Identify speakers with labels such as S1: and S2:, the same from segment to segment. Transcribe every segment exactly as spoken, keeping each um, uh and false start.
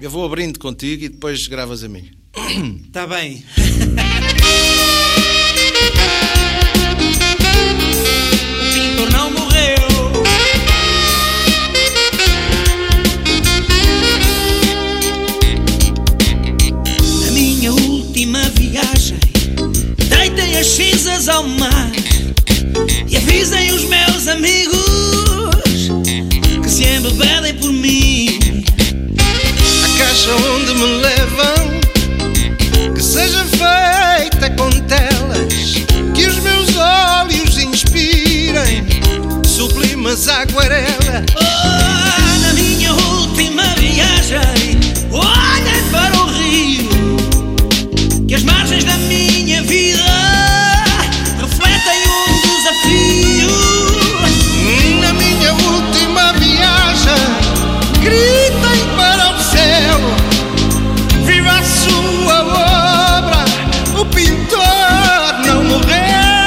S1: Eu vou abrindo contigo e depois gravas a mim.
S2: Tá bem. O pintor não morreu. Na minha última viagem, deitei as cinzas ao mar e avisei os meus amigos que se embebedem por mim.
S1: A caixa onde me levam, que seja feita com telas que os meus olhos inspirem sublimes aquarela.
S2: Oh, na minha última viagem, olhei para o rio, que as margens da minha vida refletem um desafio.
S1: Na minha última viagem, gritem para o céu, viva a sua obra, o pintor não morreu.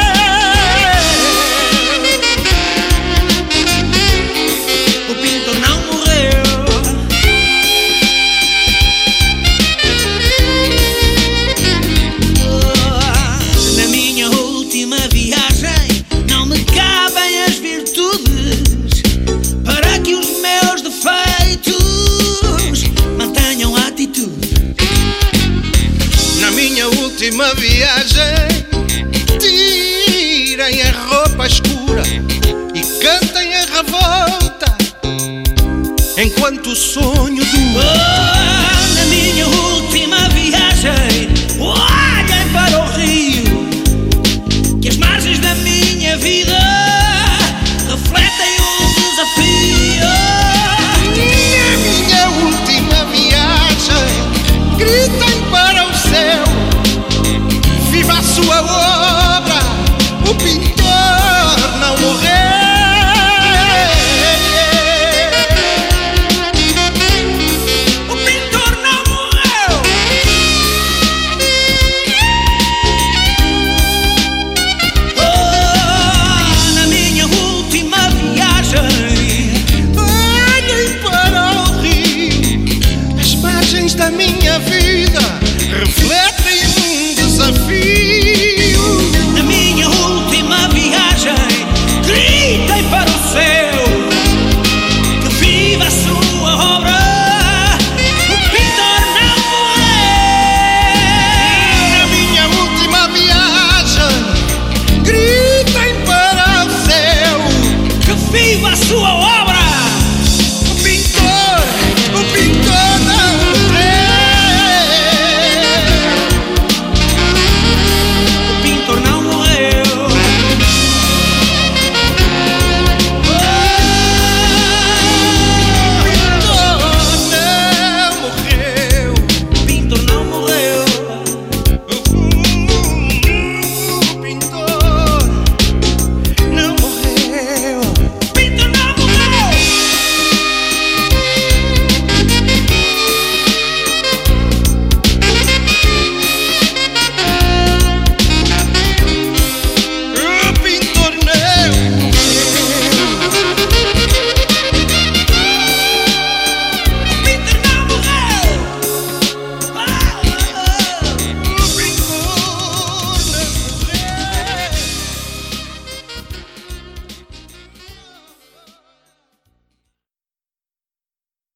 S2: O pintor não morreu. Oh, na minha última viagem, não me cabem as virtudes para que os meus defeitos mantenham a atitude.
S1: Na minha última viagem, tirem a roupa escura e cantem a revolta enquanto o sonho dura.
S2: Oh, na minha última viagem, olhem para o rio, que as margens da minha vida refletem um desafio.
S1: Na minha última viagem, gritem para o céu, viva a sua obra, o pintor não morreu.
S2: O pintor não morreu. Oh, na minha última viagem,
S1: Olhem para o rio, as margens da minha vida